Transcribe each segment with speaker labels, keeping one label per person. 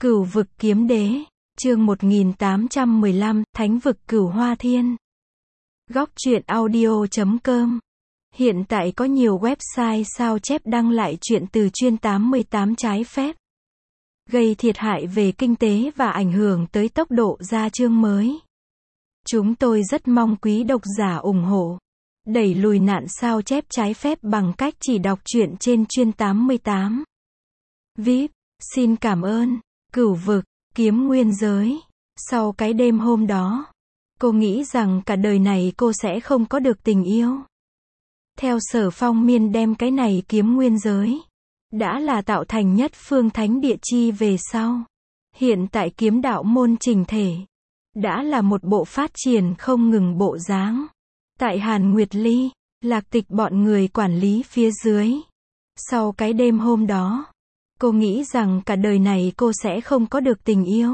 Speaker 1: Cửu vực kiếm đế, chương 1815, Thánh vực Cửu Hoa Thiên. Góc truyện audio.com. Hiện tại có nhiều website sao chép đăng lại truyện từ chuyên 88 trái phép, gây thiệt hại về kinh tế và ảnh hưởng tới tốc độ ra chương mới. Chúng tôi rất mong quý độc giả ủng hộ, đẩy lùi nạn sao chép trái phép bằng cách chỉ đọc truyện trên chuyên 88. VIP, xin cảm ơn. Cửu vực, kiếm nguyên giới. Sau cái đêm hôm đó, cô nghĩ rằng cả đời này cô sẽ không có được tình yêu. Theo Sở Phong Miên đem cái này kiếm nguyên giới, đã là tạo thành nhất phương thánh địa chi về sau. Hiện tại kiếm đạo môn chỉnh thể, đã là một bộ phát triển không ngừng bộ dáng. Tại Hàn Nguyệt Ly, Lạc Tịch bọn người quản lý phía dưới. Sau cái đêm hôm đó, cô nghĩ rằng cả đời này cô sẽ không có được tình yêu.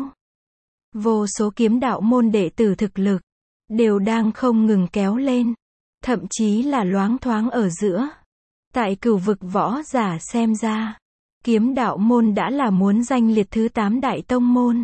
Speaker 1: Vô số kiếm đạo môn đệ tử thực lực, đều đang không ngừng kéo lên. Thậm chí là loáng thoáng ở giữa. Tại cửu vực võ giả xem ra, kiếm đạo môn đã là muốn danh liệt thứ 8 đại tông môn.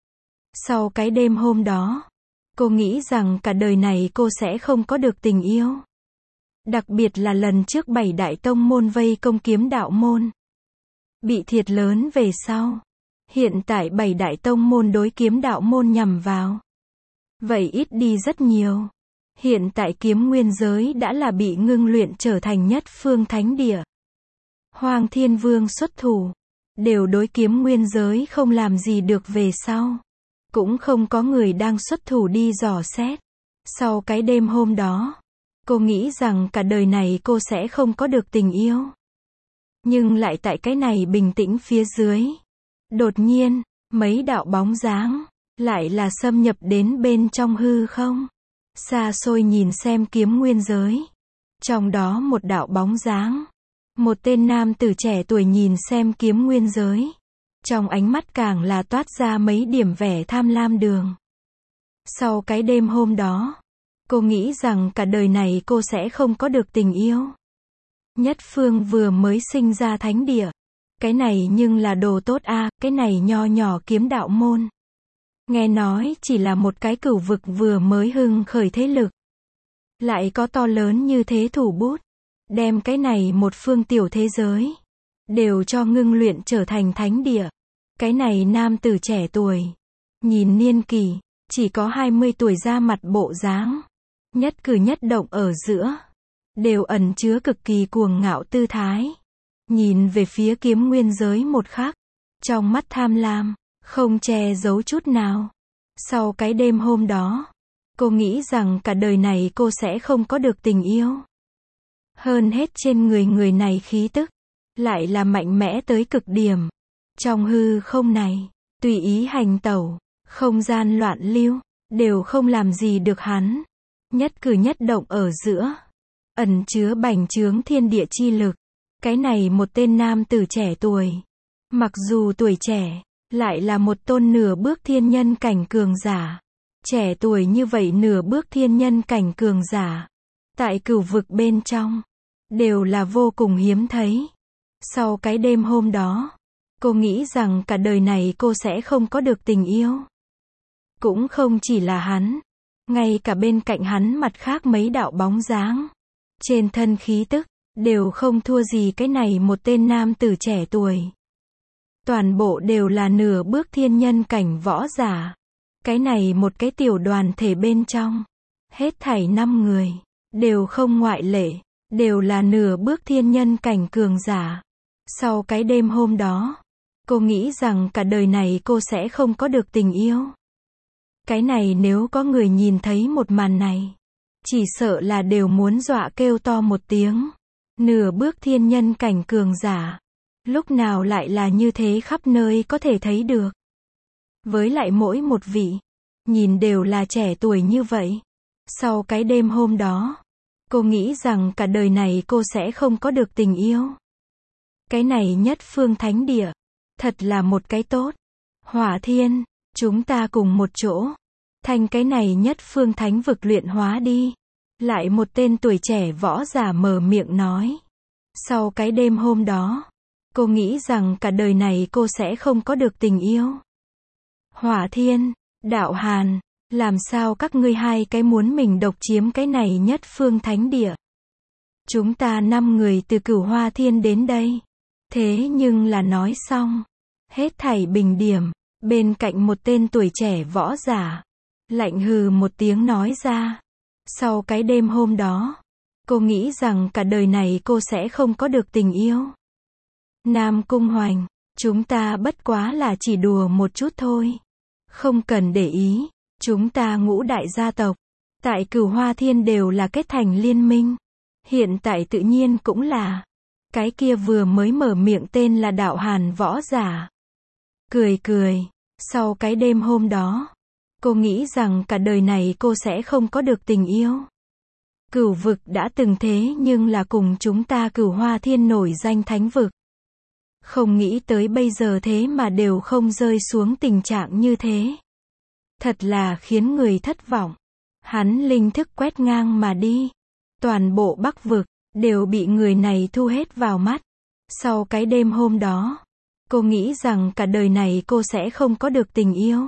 Speaker 1: Sau cái đêm hôm đó, cô nghĩ rằng cả đời này cô sẽ không có được tình yêu. Đặc biệt là lần trước 7 đại tông môn vây công kiếm đạo môn, bị thiệt lớn về sau. Hiện tại 7 đại tông môn đối kiếm đạo môn nhằm vào, vậy ít đi rất nhiều. Hiện tại kiếm nguyên giới đã là bị ngưng luyện trở thành nhất phương thánh địa. Hoàng Thiên Vương xuất thủ, đều đối kiếm nguyên giới không làm gì được về sau. Cũng không có người đang xuất thủ đi dò xét. Sau cái đêm hôm đó, cô nghĩ rằng cả đời này cô sẽ không có được tình yêu. Nhưng lại tại cái này bình tĩnh phía dưới, đột nhiên, mấy đạo bóng dáng, lại là xâm nhập đến bên trong hư không. Xa xôi nhìn xem kiếm nguyên giới. Trong đó một đạo bóng dáng, một tên nam tử trẻ tuổi nhìn xem kiếm nguyên giới. Trong ánh mắt càng là toát ra mấy điểm vẻ tham lam đường. Sau cái đêm hôm đó, cô nghĩ rằng cả đời này cô sẽ không có được tình yêu. Nhất phương vừa mới sinh ra thánh địa. Cái này nhưng là đồ tốt a, cái này nho nhỏ kiếm đạo môn. Nghe nói chỉ là một cái cửu vực vừa mới hưng khởi thế lực, lại có to lớn như thế thủ bút, đem cái này một phương tiểu thế giới, đều cho ngưng luyện trở thành thánh địa. Cái này nam tử trẻ tuổi, nhìn niên kỷ, chỉ có 20 tuổi ra mặt bộ dáng, nhất cử nhất động ở giữa, đều ẩn chứa cực kỳ cuồng ngạo tư thái. Nhìn về phía kiếm nguyên giới một khắc, trong mắt tham lam, không che giấu chút nào. Sau cái đêm hôm đó, cô nghĩ rằng cả đời này cô sẽ không có được tình yêu. Hơn hết trên người người này khí tức, lại là mạnh mẽ tới cực điểm. Trong hư không này, tùy ý hành tẩu, không gian loạn lưu, đều không làm gì được hắn. Nhất cử nhất động ở giữa, ẩn chứa bành trướng thiên địa chi lực. Cái này một tên nam tử trẻ tuổi, mặc dù tuổi trẻ, lại là một tôn nửa bước thiên nhân cảnh cường giả. Trẻ tuổi như vậy nửa bước thiên nhân cảnh cường giả, tại cửu vực bên trong, đều là vô cùng hiếm thấy. Sau cái đêm hôm đó, cô nghĩ rằng cả đời này cô sẽ không có được tình yêu. Cũng không chỉ là hắn, ngay cả bên cạnh hắn mặt khác mấy đạo bóng dáng, trên thân khí tức, đều không thua gì cái này một tên nam tử trẻ tuổi. Toàn bộ đều là nửa bước thiên nhân cảnh võ giả. Cái này một cái tiểu đoàn thể bên trong, hết thảy 5 người, đều không ngoại lệ, đều là nửa bước thiên nhân cảnh cường giả. Sau cái đêm hôm đó, cô nghĩ rằng cả đời này cô sẽ không có được tình yêu. Cái này nếu có người nhìn thấy một màn này, chỉ sợ là đều muốn dọa kêu to một tiếng. Nửa bước thiên nhân cảnh cường giả, lúc nào lại là như thế khắp nơi có thể thấy được. Với lại mỗi một vị, nhìn đều là trẻ tuổi như vậy. Sau cái đêm hôm đó, cô nghĩ rằng cả đời này cô sẽ không có được tình yêu. Cái này nhất phương thánh địa, thật là một cái tốt. Hỏa Thiên, chúng ta cùng một chỗ, thành cái này nhất phương thánh vực luyện hóa đi. Lại một tên tuổi trẻ võ giả mở miệng nói. Sau cái đêm hôm đó, cô nghĩ rằng cả đời này cô sẽ không có được tình yêu. Hỏa Thiên, Đạo Hàn, làm sao các ngươi hai cái muốn mình độc chiếm cái này nhất phương thánh địa? Chúng ta 5 người từ Cửu Hoa Thiên đến đây. Thế nhưng là nói xong, hết thảy bình điểm, bên cạnh một tên tuổi trẻ võ giả, lạnh hừ một tiếng nói ra. Sau cái đêm hôm đó, cô nghĩ rằng cả đời này cô sẽ không có được tình yêu. Nam Cung Hoành, chúng ta bất quá là chỉ đùa một chút thôi. Không cần để ý, chúng ta ngũ đại gia tộc, tại Cửu Hoa Thiên đều là kết thành liên minh. Hiện tại tự nhiên cũng là. Cái kia vừa mới mở miệng tên là Đạo Hàn võ giả. Cười cười, sau cái đêm hôm đó, cô nghĩ rằng cả đời này cô sẽ không có được tình yêu. Cửu vực đã từng thế nhưng là cùng chúng ta Cửu Hoa Thiên nổi danh thánh vực. Không nghĩ tới bây giờ thế mà đều không rơi xuống tình trạng như thế. Thật là khiến người thất vọng. Hắn linh thức quét ngang mà đi. Toàn bộ Bắc vực, đều bị người này thu hết vào mắt. Sau cái đêm hôm đó, cô nghĩ rằng cả đời này cô sẽ không có được tình yêu.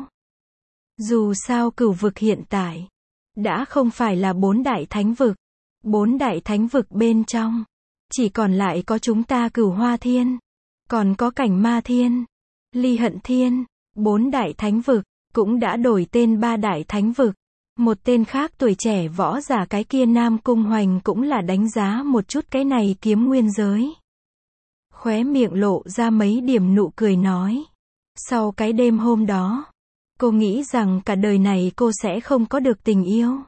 Speaker 1: Dù sao Cửu vực hiện tại, đã không phải là 4 đại thánh vực. 4 đại thánh vực bên trong, chỉ còn lại có chúng ta Cửu Hoa Thiên. Còn có Cảnh Ma Thiên, Ly Hận Thiên, 4 đại thánh vực, cũng đã đổi tên 3 đại thánh vực. Một tên khác tuổi trẻ võ giả cái kia Nam Cung Hoành cũng là đánh giá một chút cái này kiếm nguyên giới. Khóe miệng lộ ra mấy điểm nụ cười nói. Sau cái đêm hôm đó, cô nghĩ rằng cả đời này cô sẽ không có được tình yêu.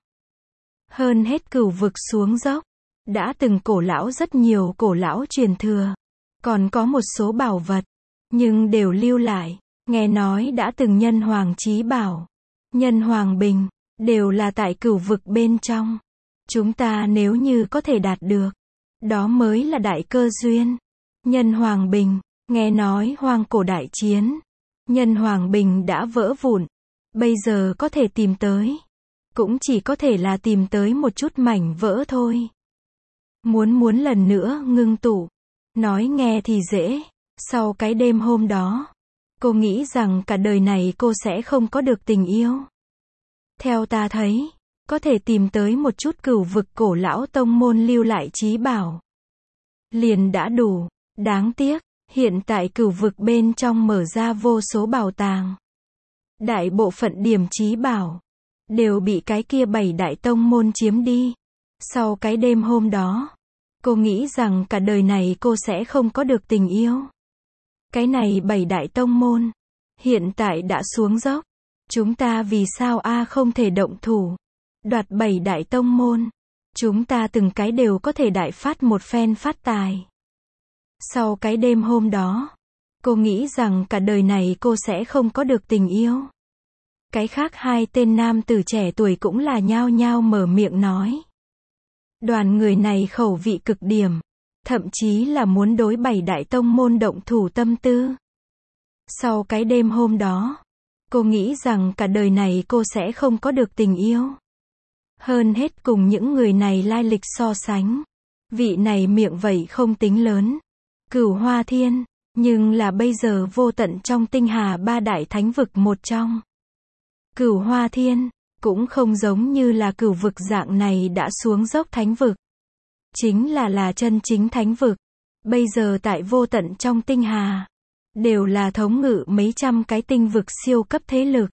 Speaker 1: Hơn hết Cửu vực xuống dốc, đã từng cổ lão rất nhiều cổ lão truyền thừa. Còn có một số bảo vật, nhưng đều lưu lại. Nghe nói đã từng nhân hoàng chí bảo, nhân hoàng bình, đều là tại Cửu vực bên trong. Chúng ta nếu như có thể đạt được, đó mới là đại cơ duyên. Nhân hoàng bình, nghe nói hoang cổ đại chiến, nhân hoàng bình đã vỡ vụn. Bây giờ có thể tìm tới, cũng chỉ có thể là tìm tới một chút mảnh vỡ thôi. Muốn lần nữa ngưng tụ. Nói nghe thì dễ, sau cái đêm hôm đó, cô nghĩ rằng cả đời này cô sẽ không có được tình yêu. Theo ta thấy, có thể tìm tới một chút Cửu vực cổ lão tông môn lưu lại chí bảo. Liền đã đủ, đáng tiếc, hiện tại Cửu vực bên trong mở ra vô số bảo tàng. Đại bộ phận điểm chí bảo, đều bị cái kia 7 đại tông môn chiếm đi. Sau cái đêm hôm đó, cô nghĩ rằng cả đời này cô sẽ không có được tình yêu. Cái này 7 đại tông môn, hiện tại đã xuống dốc. Chúng ta vì sao không thể động thủ, đoạt 7 đại tông môn. Chúng ta từng cái đều có thể đại phát một phen phát tài. Sau cái đêm hôm đó, cô nghĩ rằng cả đời này cô sẽ không có được tình yêu. Cái khác hai tên nam tử trẻ tuổi cũng là nhao nhao mở miệng nói. Đoàn người này khẩu vị cực điểm, thậm chí là muốn đối 7 đại tông môn động thủ tâm tư. Sau cái đêm hôm đó, cô nghĩ rằng cả đời này cô sẽ không có được tình yêu. Hơn hết cùng những người này lai lịch so sánh, vị này miệng vậy không tính lớn. Cửu Hoa Thiên, nhưng là bây giờ vô tận trong tinh hà 3 đại thánh vực một trong. Cửu Hoa Thiên, cũng không giống như là Cửu vực dạng này đã xuống dốc thánh vực. Chính là chân chính thánh vực. Bây giờ tại vô tận trong tinh hà, đều là thống ngự mấy trăm cái tinh vực siêu cấp thế lực.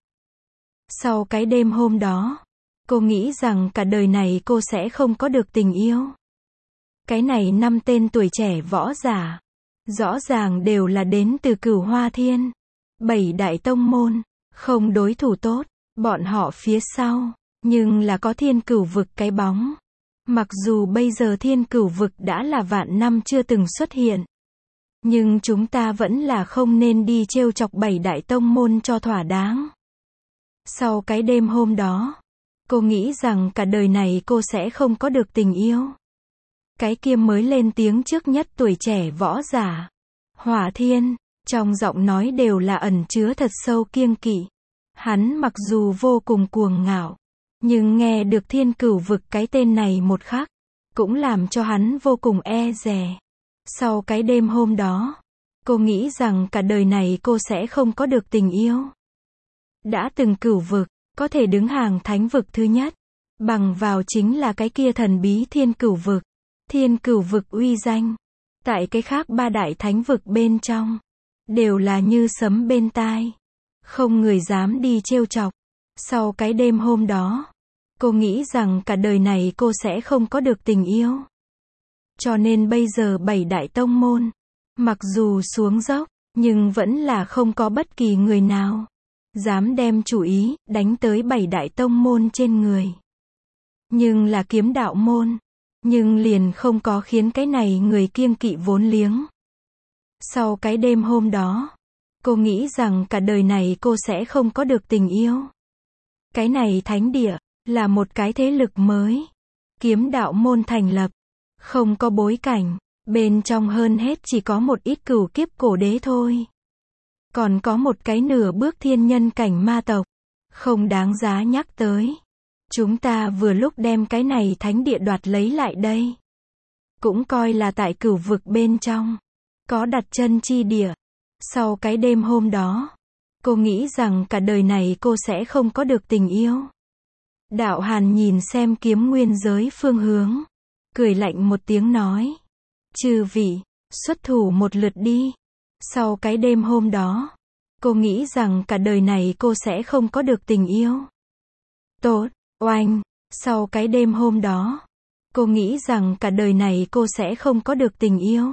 Speaker 1: Sau cái đêm hôm đó, cô nghĩ rằng cả đời này cô sẽ không có được tình yêu. Cái này 5 tên tuổi trẻ võ giả, rõ ràng đều là đến từ Cửu Hoa Thiên. 7 đại tông môn, không đối thủ tốt, bọn họ phía sau, nhưng là có Thiên Cửu vực cái bóng. Mặc dù bây giờ Thiên Cửu vực đã là vạn năm chưa từng xuất hiện, nhưng chúng ta vẫn là không nên đi trêu chọc 7 đại tông môn cho thỏa đáng. Sau cái đêm hôm đó, cô nghĩ rằng cả đời này cô sẽ không có được tình yêu. Cái kia mới lên tiếng trước nhất tuổi trẻ võ giả, Hỏa Thiên, trong giọng nói đều là ẩn chứa thật sâu kiêng kỵ. Hắn mặc dù vô cùng cuồng ngạo, nhưng nghe được Thiên Cửu vực cái tên này một khắc, cũng làm cho hắn vô cùng e dè. Sau cái đêm hôm đó, cô nghĩ rằng cả đời này cô sẽ không có được tình yêu. đã từng cửu vực, có thể đứng hàng thánh vực thứ nhất. Bằng vào chính là cái kia thần bí thiên cửu vực. Thiên cửu vực uy danh. Tại cái khác ba đại thánh vực bên trong. Đều là như sấm bên tai. Không người dám đi trêu chọc. Sau cái đêm hôm đó. Cô nghĩ rằng cả đời này cô sẽ không có được tình yêu. Cho nên bây giờ 7 đại tông môn. Mặc dù xuống dốc. Nhưng vẫn là không có bất kỳ người nào. Dám đem chủ ý, đánh tới 7 đại tông môn trên người. Nhưng là kiếm đạo môn. Nhưng liền không có khiến cái này người kiêng kỵ vốn liếng. Sau cái đêm hôm đó. Cô nghĩ rằng cả đời này cô sẽ không có được tình yêu. Cái này thánh địa, là một cái thế lực mới. Kiếm đạo môn thành lập. Không có bối cảnh. Bên trong hơn hết chỉ có một ít cửu kiếp cổ đế thôi. Còn có một cái nửa bước thiên nhân cảnh ma tộc. Không đáng giá nhắc tới. Chúng ta vừa lúc đem cái này thánh địa đoạt lấy lại đây. Cũng coi là tại cửu vực bên trong. Có đặt chân chi địa. Sau cái đêm hôm đó. Cô nghĩ rằng cả đời này cô sẽ không có được tình yêu. Đạo Hàn nhìn xem kiếm nguyên giới phương hướng. Cười lạnh một tiếng nói. Chư vị, xuất thủ một lượt đi. Sau cái đêm hôm đó. Cô nghĩ rằng cả đời này cô sẽ không có được tình yêu. Tốt, oanh. Sau cái đêm hôm đó. Cô nghĩ rằng cả đời này cô sẽ không có được tình yêu.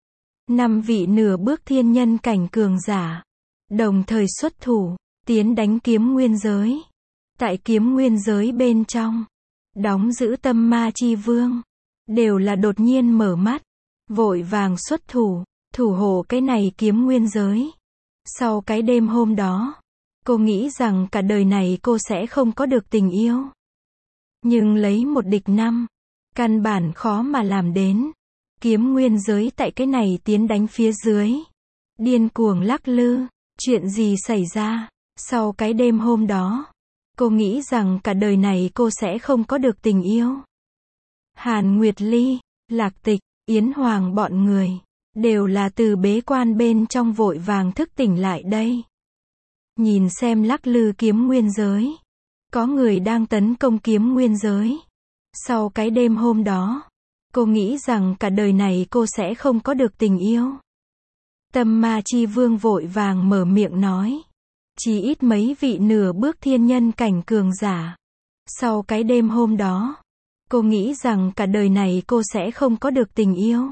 Speaker 1: 5 vị nửa bước thiên nhân cảnh cường giả. Đồng thời xuất thủ. Tiến đánh kiếm nguyên giới. Tại kiếm nguyên giới bên trong. Đóng giữ tâm ma chi vương. Đều là đột nhiên mở mắt. Vội vàng xuất thủ. Thủ hộ cái này kiếm nguyên giới. Sau cái đêm hôm đó. Cô nghĩ rằng cả đời này cô sẽ không có được tình yêu. Nhưng lấy một địch 5. Căn bản khó mà làm đến. Kiếm nguyên giới tại cái này tiến đánh phía dưới. Điên cuồng lắc lư. Chuyện gì xảy ra? Sau cái đêm hôm đó. Cô nghĩ rằng cả đời này cô sẽ không có được tình yêu. Hàn Nguyệt Ly, Lạc Tịch, Yến Hoàng bọn người. Đều là từ bế quan bên trong vội vàng thức tỉnh lại đây. Nhìn xem lắc lư kiếm nguyên giới. Có người đang tấn công kiếm nguyên giới. Sau cái đêm hôm đó. Cô nghĩ rằng cả đời này cô sẽ không có được tình yêu. Tâm ma chi vương vội vàng mở miệng nói. Chỉ ít mấy vị nửa bước thiên nhân cảnh cường giả. Sau cái đêm hôm đó. Cô nghĩ rằng cả đời này cô sẽ không có được tình yêu.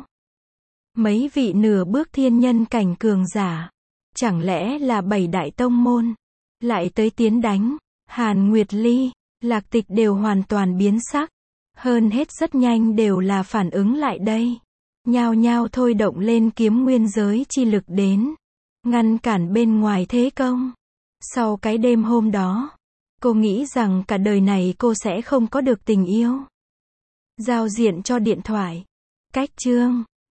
Speaker 1: Mấy vị nửa bước thiên nhân cảnh cường giả. Chẳng lẽ là 7 đại tông môn. Lại tới tiến đánh. Hàn Nguyệt Ly, Lạc Tịch đều hoàn toàn biến sắc. Hơn hết rất nhanh đều là phản ứng lại đây. Nhao nhao thôi động lên kiếm nguyên giới chi lực đến. Ngăn cản bên ngoài thế công. Sau cái đêm hôm đó. Cô nghĩ rằng cả đời này cô sẽ không có được tình yêu. Giao diện cho điện thoại. Cách chương.